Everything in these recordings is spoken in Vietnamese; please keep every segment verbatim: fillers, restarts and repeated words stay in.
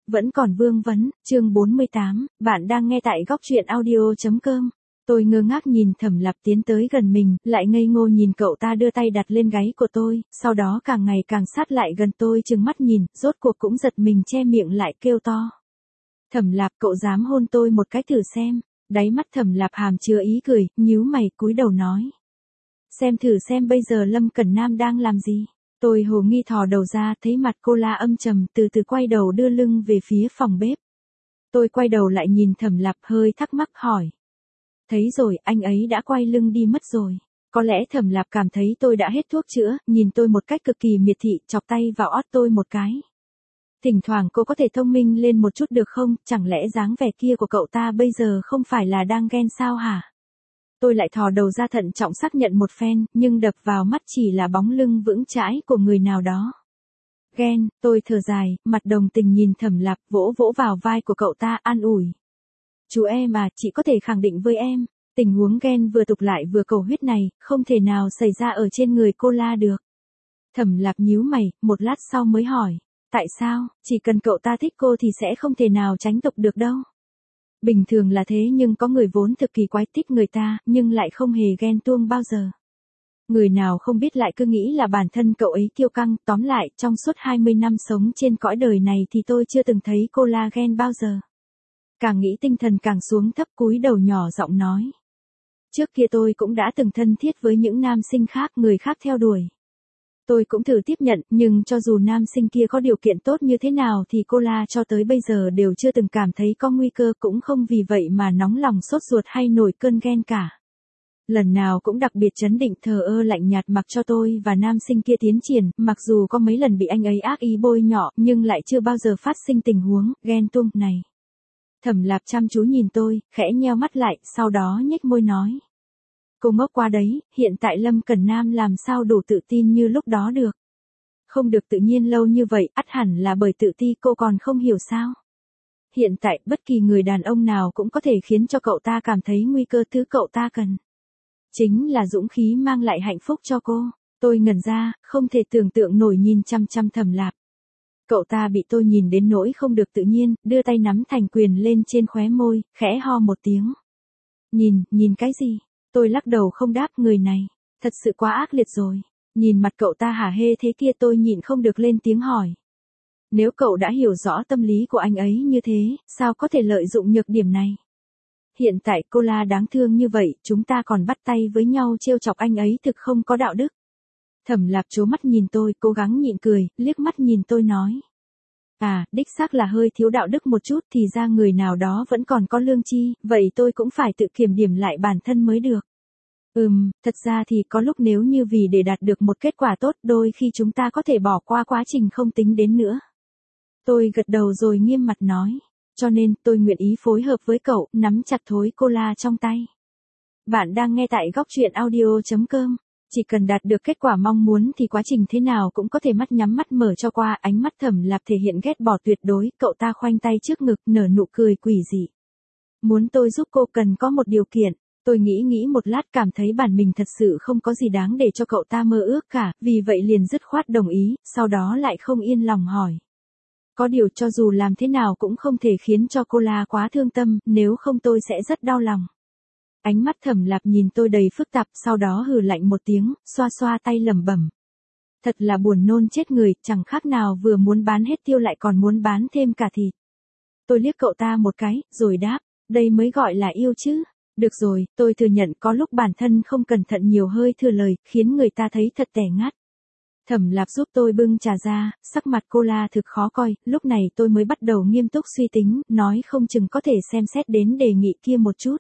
Vẫn còn vương vấn, chương bốn mươi tám, bạn đang nghe tại góc truyện audio.com. Tôi ngơ ngác nhìn Thẩm Lạp tiến tới gần mình, lại ngây ngô nhìn cậu ta đưa tay đặt lên gáy của tôi, sau đó càng ngày càng sát lại gần tôi trừng mắt nhìn, rốt cuộc cũng giật mình che miệng lại kêu to. Thẩm Lạp, cậu dám hôn tôi một cái thử xem. Đáy mắt Thẩm Lạp hàm chứa ý cười, nhíu mày cúi đầu nói. Xem thử xem bây giờ Lâm Cẩn Nam đang làm gì. Tôi hồ nghi thò đầu ra, thấy mặt cô la âm trầm, từ từ quay đầu đưa lưng về phía phòng bếp. Tôi quay đầu lại nhìn Thẩm Lạp hơi thắc mắc hỏi. Thấy rồi, anh ấy đã quay lưng đi mất rồi. Có lẽ Thẩm Lạp cảm thấy tôi đã hết thuốc chữa, nhìn tôi một cách cực kỳ miệt thị, chọc tay vào ót tôi một cái. Thỉnh thoảng cô có thể thông minh lên một chút được không, chẳng lẽ dáng vẻ kia của cậu ta bây giờ không phải là đang ghen sao hả? Tôi lại thò đầu ra thận trọng xác nhận một phen, nhưng đập vào mắt chỉ là bóng lưng vững chãi của người nào đó. Ghen, tôi thở dài, mặt đồng tình nhìn Thẩm Lạp, vỗ vỗ vào vai của cậu ta an ủi. Chú em à, chị có thể khẳng định với em, tình huống ghen vừa tục lại vừa cầu huyết này, không thể nào xảy ra ở trên người cô la được. Thẩm Lạp nhíu mày, một lát sau mới hỏi, tại sao, chỉ cần cậu ta thích cô thì sẽ không thể nào tránh tục được đâu. Bình thường là thế nhưng có người vốn thực kỳ quái thích người ta, nhưng lại không hề ghen tuông bao giờ. Người nào không biết lại cứ nghĩ là bản thân cậu ấy kiêu căng, tóm lại, trong suốt hai mươi năm sống trên cõi đời này thì tôi chưa từng thấy cô la ghen bao giờ. Càng nghĩ tinh thần càng xuống thấp cúi đầu nhỏ giọng nói. Trước kia tôi cũng đã từng thân thiết với những nam sinh khác, người khác theo đuổi. Tôi cũng thử tiếp nhận, nhưng cho dù nam sinh kia có điều kiện tốt như thế nào thì cô la cho tới bây giờ đều chưa từng cảm thấy có nguy cơ, cũng không vì vậy mà nóng lòng sốt ruột hay nổi cơn ghen cả. Lần nào cũng đặc biệt trấn định thờ ơ lạnh nhạt mặc cho tôi và nam sinh kia tiến triển, mặc dù có mấy lần bị anh ấy ác ý bôi nhọ, nhưng lại chưa bao giờ phát sinh tình huống ghen tuông này. Thẩm Lạp chăm chú nhìn tôi, khẽ nheo mắt lại, sau đó nhếch môi nói. Cô ngốc quá đấy, hiện tại Lâm Cẩn Nam làm sao đủ tự tin như lúc đó được. Không được tự nhiên lâu như vậy, ắt hẳn là bởi tự ti, cô còn không hiểu sao. Hiện tại, bất kỳ người đàn ông nào cũng có thể khiến cho cậu ta cảm thấy nguy cơ, thứ cậu ta cần. Chính là dũng khí mang lại hạnh phúc cho cô. Tôi ngẩn ra, không thể tưởng tượng nổi nhìn chăm chăm Thẩm Lạp. Cậu ta bị tôi nhìn đến nỗi không được tự nhiên, đưa tay nắm thành quyền lên trên khóe môi, khẽ ho một tiếng. Nhìn, nhìn cái gì? Tôi lắc đầu không đáp, người này, thật sự quá ác liệt rồi. Nhìn mặt cậu ta hả hê thế kia tôi nhịn không được lên tiếng hỏi. Nếu cậu đã hiểu rõ tâm lý của anh ấy như thế, sao có thể lợi dụng nhược điểm này? Hiện tại cô la đáng thương như vậy, chúng ta còn bắt tay với nhau trêu chọc anh ấy thực không có đạo đức. Thẩm Lạp trố mắt nhìn tôi, cố gắng nhịn cười, liếc mắt nhìn tôi nói. À, đích xác là hơi thiếu đạo đức một chút, thì ra người nào đó vẫn còn có lương tri, vậy tôi cũng phải tự kiểm điểm lại bản thân mới được. Ừm, thật ra thì có lúc nếu như vì để đạt được một kết quả tốt, đôi khi chúng ta có thể bỏ qua quá trình không tính đến nữa. Tôi gật đầu rồi nghiêm mặt nói. Cho nên, tôi nguyện ý phối hợp với cậu, nắm chặt thối cô la trong tay. Bạn đang nghe tại góc truyện audio.com. Chỉ cần đạt được kết quả mong muốn thì quá trình thế nào cũng có thể mắt nhắm mắt mở cho qua. Ánh mắt Thẩm Lạp thể hiện ghét bỏ tuyệt đối, cậu ta khoanh tay trước ngực, nở nụ cười quỷ dị. Muốn tôi giúp cô cần có một điều kiện. Tôi nghĩ nghĩ một lát cảm thấy bản mình thật sự không có gì đáng để cho cậu ta mơ ước cả, vì vậy liền dứt khoát đồng ý, sau đó lại không yên lòng hỏi. Có điều cho dù làm thế nào cũng không thể khiến cho cô la quá thương tâm, nếu không tôi sẽ rất đau lòng. Ánh mắt Thẩm Lạp nhìn tôi đầy phức tạp, sau đó hừ lạnh một tiếng, xoa xoa tay lẩm bẩm. Thật là buồn nôn chết người, chẳng khác nào vừa muốn bán hết tiêu lại còn muốn bán thêm cả thịt. Tôi liếc cậu ta một cái, rồi đáp, đây mới gọi là yêu chứ. Được rồi, tôi thừa nhận có lúc bản thân không cẩn thận nhiều hơi thừa lời, khiến người ta thấy thật tẻ ngắt. Thẩm Lạp giúp tôi bưng trà ra, sắc mặt cô la thực khó coi, lúc này tôi mới bắt đầu nghiêm túc suy tính, nói không chừng có thể xem xét đến đề nghị kia một chút.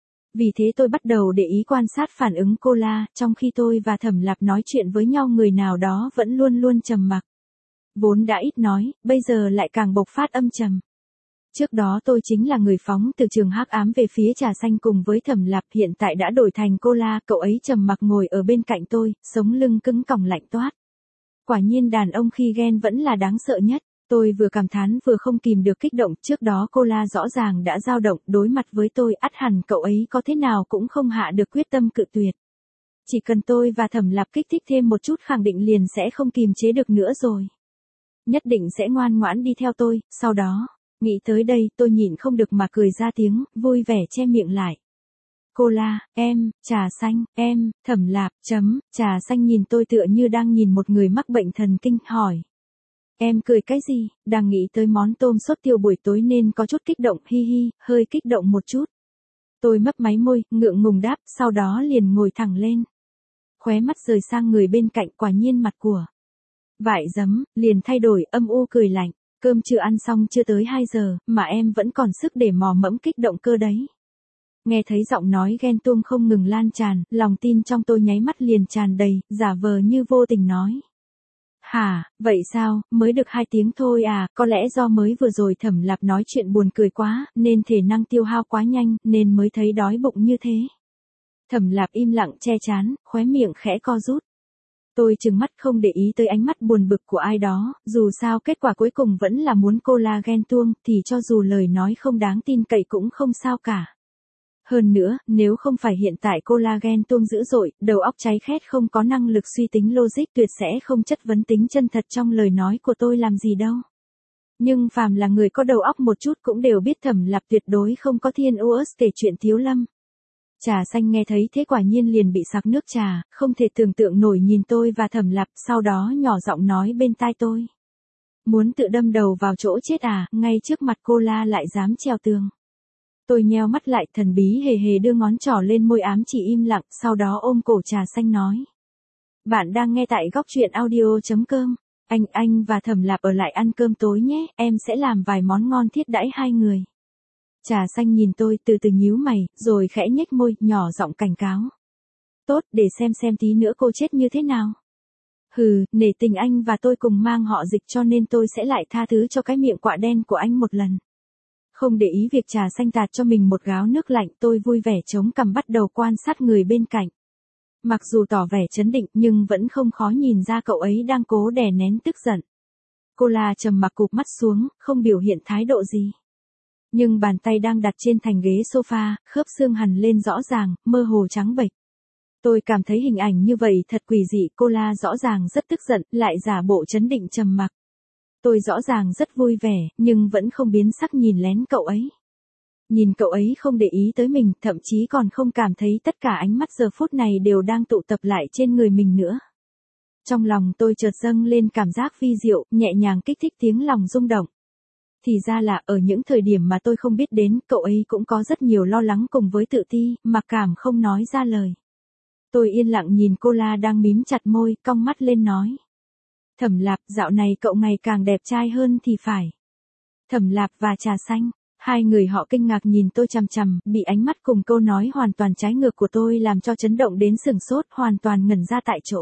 Vì thế tôi bắt đầu để ý quan sát phản ứng cô la, trong khi tôi và Thẩm Lạp nói chuyện với nhau người nào đó vẫn luôn luôn trầm mặc. Vốn đã ít nói, bây giờ lại càng bộc phát âm trầm. Trước đó tôi chính là người phóng từ trường hắc ám về phía trà xanh cùng với Thẩm Lạp, hiện tại đã đổi thành cô la, cậu ấy trầm mặc ngồi ở bên cạnh tôi, sống lưng cứng còng lạnh toát. Quả nhiên đàn ông khi ghen vẫn là đáng sợ nhất. Tôi vừa cảm thán vừa không kìm được kích động, trước đó cô la rõ ràng đã dao động, đối mặt với tôi, ắt hẳn cậu ấy có thế nào cũng không hạ được quyết tâm cự tuyệt. Chỉ cần tôi và Thẩm Lạp kích thích thêm một chút khẳng định liền sẽ không kìm chế được nữa rồi. Nhất định sẽ ngoan ngoãn đi theo tôi, sau đó, Nghĩ tới đây tôi nhịn không được mà cười ra tiếng, vui vẻ che miệng lại. Cola, em, trà xanh, em, Thẩm Lạp, chấm, trà xanh nhìn tôi tựa như đang nhìn một người mắc bệnh thần kinh, hỏi. Em cười cái gì, đang nghĩ tới món tôm sốt tiêu buổi tối nên có chút kích động, hi hi, hơi kích động một chút. Tôi mấp máy môi, ngượng ngùng đáp, sau đó liền ngồi thẳng lên. Khóe mắt rời sang người bên cạnh, quả nhiên mặt của Vải Dấm liền thay đổi, âm u cười lạnh. Cơm chưa ăn xong chưa tới hai giờ, mà em vẫn còn sức để mò mẫm kích động cơ đấy. Nghe thấy giọng nói ghen tuông không ngừng lan tràn, lòng tin trong tôi nháy mắt liền tràn đầy, giả vờ như vô tình nói. Hả, vậy sao, mới được hai tiếng thôi à, có lẽ do mới vừa rồi Thẩm Lạp nói chuyện buồn cười quá, nên thể năng tiêu hao quá nhanh, nên mới thấy đói bụng như thế. Thẩm Lạp im lặng che chán, khóe miệng khẽ co rút. Tôi trừng mắt không để ý tới ánh mắt buồn bực của ai đó, dù sao kết quả cuối cùng vẫn là muốn Cola ghen tuông, thì cho dù lời nói không đáng tin cậy cũng không sao cả. Hơn nữa, nếu không phải hiện tại Cola ghen tuông dữ dội, đầu óc cháy khét không có năng lực suy tính logic tuyệt sẽ không chất vấn tính chân thật trong lời nói của tôi làm gì đâu. Nhưng phàm là người có đầu óc một chút cũng đều biết Thẩm Lạp tuyệt đối không có thiên u ớt kể chuyện thiếu lâm. Trà xanh nghe thấy thế quả nhiên liền bị sặc nước trà, không thể tưởng tượng nổi nhìn tôi và Thẩm Lạp, sau đó nhỏ giọng nói bên tai tôi. Muốn tự đâm đầu vào chỗ chết à, ngay trước mặt Cola lại dám trèo tường. Tôi nheo mắt lại, thần bí hề hề đưa ngón trỏ lên môi ám chỉ im lặng, sau đó ôm cổ Trà xanh nói. Bạn đang nghe tại góc truyện audio chấm com. Anh, anh và Thẩm Lạp ở lại ăn cơm tối nhé, em sẽ làm vài món ngon thiết đãi hai người. Trà xanh nhìn tôi từ từ nhíu mày, rồi khẽ nhếch môi, nhỏ giọng cảnh cáo. Tốt, để xem xem tí nữa cô chết như thế nào. Hừ, nể tình anh và tôi cùng mang họ Dịch cho nên tôi sẽ lại tha thứ cho cái miệng quạ đen của anh một lần. Không để ý việc Trà xanh tạt cho mình một gáo nước lạnh, tôi vui vẻ chống cằm bắt đầu quan sát người bên cạnh. Mặc dù tỏ vẻ trấn định nhưng vẫn không khó nhìn ra cậu ấy đang cố đè nén tức giận. Cola trầm mặc cụp mắt xuống, không biểu hiện thái độ gì. Nhưng bàn tay đang đặt trên thành ghế sofa, khớp xương hằn lên rõ ràng, mơ hồ trắng bệch. Tôi cảm thấy hình ảnh như vậy thật quỷ dị, Cola rõ ràng rất tức giận, lại giả bộ trấn định trầm mặc. Tôi rõ ràng rất vui vẻ, nhưng vẫn không biến sắc nhìn lén cậu ấy. Nhìn cậu ấy không để ý tới mình, thậm chí còn không cảm thấy tất cả ánh mắt giờ phút này đều đang tụ tập lại trên người mình nữa. Trong lòng tôi chợt dâng lên cảm giác vi diệu, nhẹ nhàng kích thích tiếng lòng rung động. Thì ra là ở những thời điểm mà tôi không biết đến, cậu ấy cũng có rất nhiều lo lắng cùng với tự ti, mặc cảm không nói ra lời. Tôi yên lặng nhìn Cola đang mím chặt môi, cong mắt lên nói. Thẩm Lạp, dạo này cậu ngày càng đẹp trai hơn thì phải. Thẩm Lạp và Trà xanh, hai người họ kinh ngạc nhìn tôi chằm chằm, bị ánh mắt cùng câu nói hoàn toàn trái ngược của tôi làm cho chấn động đến sửng sốt, hoàn toàn ngẩn ra tại chỗ.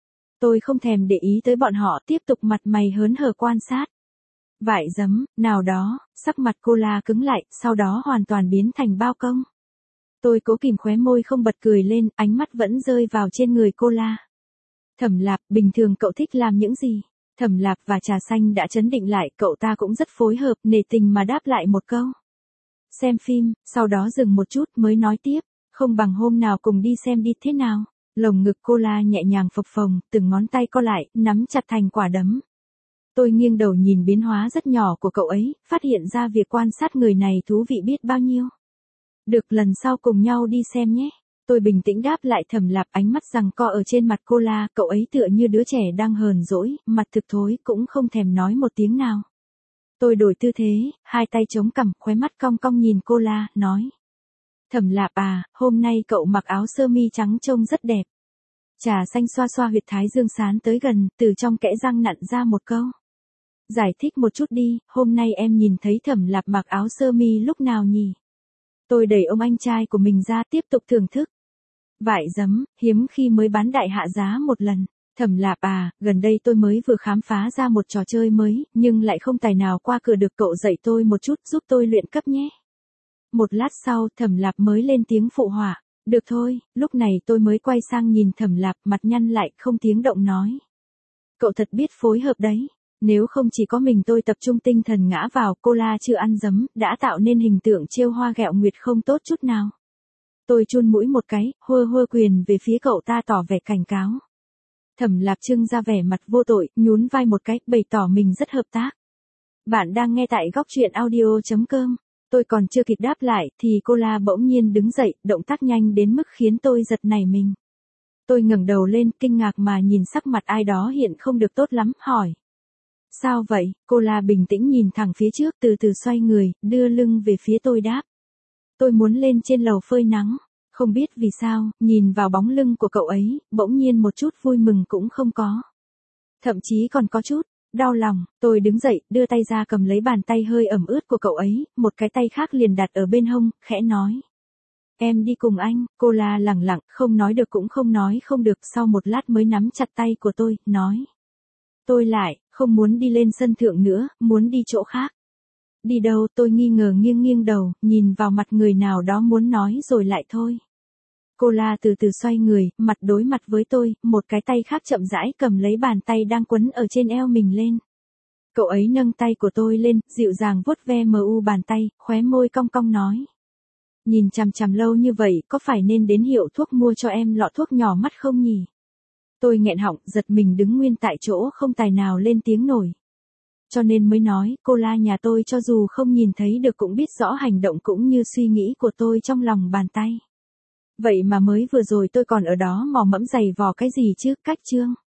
Tôi không thèm để ý tới bọn họ, tiếp tục mặt mày hớn hở quan sát. Vải Dấm, nào đó, sắc mặt Cola cứng lại, sau đó hoàn toàn biến thành bao công. Tôi cố kìm khóe môi không bật cười lên, ánh mắt vẫn rơi vào trên người Cola. Thẩm Lạp, bình thường cậu thích làm những gì? Thẩm Lạp và Trà xanh đã trấn định lại, cậu ta cũng rất phối hợp, nể tình mà đáp lại một câu. Xem phim, sau đó dừng một chút mới nói tiếp, không bằng hôm nào cùng đi xem đi thế nào. Lồng ngực Cola nhẹ nhàng phập phồng, từng ngón tay co lại, nắm chặt thành quả đấm. Tôi nghiêng đầu nhìn biến hóa rất nhỏ của cậu ấy, phát hiện ra việc quan sát người này thú vị biết bao nhiêu. Được, lần sau cùng nhau đi xem nhé. Tôi bình tĩnh đáp lại. Thẩm Lạp, ánh mắt giằng co ở trên mặt Cola, cậu ấy tựa như đứa trẻ đang hờn dỗi, mặt thực thối, cũng không thèm nói một tiếng nào. Tôi đổi tư thế, hai tay chống cằm, khóe mắt cong cong nhìn Cola, nói. Thẩm Lạp à, hôm nay cậu mặc áo sơ mi trắng trông rất đẹp. Trà xanh xoa xoa huyệt thái dương sán tới gần, từ trong kẽ răng nặn ra một câu. Giải thích một chút đi, hôm nay em nhìn thấy Thẩm Lạp mặc áo sơ mi lúc nào nhỉ? Tôi đẩy ông anh trai của mình ra, tiếp tục thưởng thức. Vải Dấm, hiếm khi mới bán đại hạ giá một lần. Thẩm Lạp à, gần đây tôi mới vừa khám phá ra một trò chơi mới, nhưng lại không tài nào qua cửa được, cậu dạy tôi một chút, giúp tôi luyện cấp nhé. Một lát sau, Thẩm Lạp mới lên tiếng phụ họa. Được thôi, lúc này tôi mới quay sang nhìn Thẩm Lạp, mặt nhăn lại, không tiếng động nói. Cậu thật biết phối hợp đấy. Nếu không chỉ có mình tôi tập trung tinh thần ngã vào, Cola chưa ăn dấm, đã tạo nên hình tượng trêu hoa ghẹo nguyệt không tốt chút nào. Tôi chun mũi một cái, hơ hơ quyền về phía cậu ta tỏ vẻ cảnh cáo. Thẩm Lạp trưng ra vẻ mặt vô tội, nhún vai một cái, bày tỏ mình rất hợp tác. Bạn đang nghe tại góc truyện audio chấm com. Tôi còn chưa kịp đáp lại thì cô La bỗng nhiên đứng dậy, động tác nhanh đến mức khiến tôi giật nảy mình. Tôi ngẩng đầu lên, kinh ngạc mà nhìn sắc mặt ai đó hiện không được tốt lắm, hỏi. Sao vậy? Cô La bình tĩnh nhìn thẳng phía trước, từ từ xoay người, đưa lưng về phía tôi đáp. Tôi muốn lên trên lầu phơi nắng. Không biết vì sao, nhìn vào bóng lưng của cậu ấy, bỗng nhiên một chút vui mừng cũng không có. Thậm chí còn có chút đau lòng. Tôi đứng dậy, đưa tay ra cầm lấy bàn tay hơi ẩm ướt của cậu ấy, một cái tay khác liền đặt ở bên hông, khẽ nói. Em đi cùng anh. Cô La lẳng lặng, không nói được cũng không nói không được, sau một lát mới nắm chặt tay của tôi, nói. Tôi lại, không muốn đi lên sân thượng nữa, muốn đi chỗ khác. Đi đâu? Tôi nghi ngờ nghiêng nghiêng đầu, nhìn vào mặt người nào đó muốn nói rồi lại thôi. Cô La từ từ xoay người, mặt đối mặt với tôi, một cái tay khác chậm rãi cầm lấy bàn tay đang quấn ở trên eo mình lên. Cậu ấy nâng tay của tôi lên, dịu dàng vuốt ve mờ u bàn tay, khóe môi cong cong nói. Nhìn chằm chằm lâu như vậy, có phải nên đến hiệu thuốc mua cho em lọ thuốc nhỏ mắt không nhỉ? Tôi nghẹn họng, giật mình đứng nguyên tại chỗ không tài nào lên tiếng nổi. Cho nên mới nói, cô La nhà tôi cho dù không nhìn thấy được cũng biết rõ hành động cũng như suy nghĩ của tôi trong lòng bàn tay. Vậy mà mới vừa rồi tôi còn ở đó mò mẫm giày vò cái gì chứ, cách chương.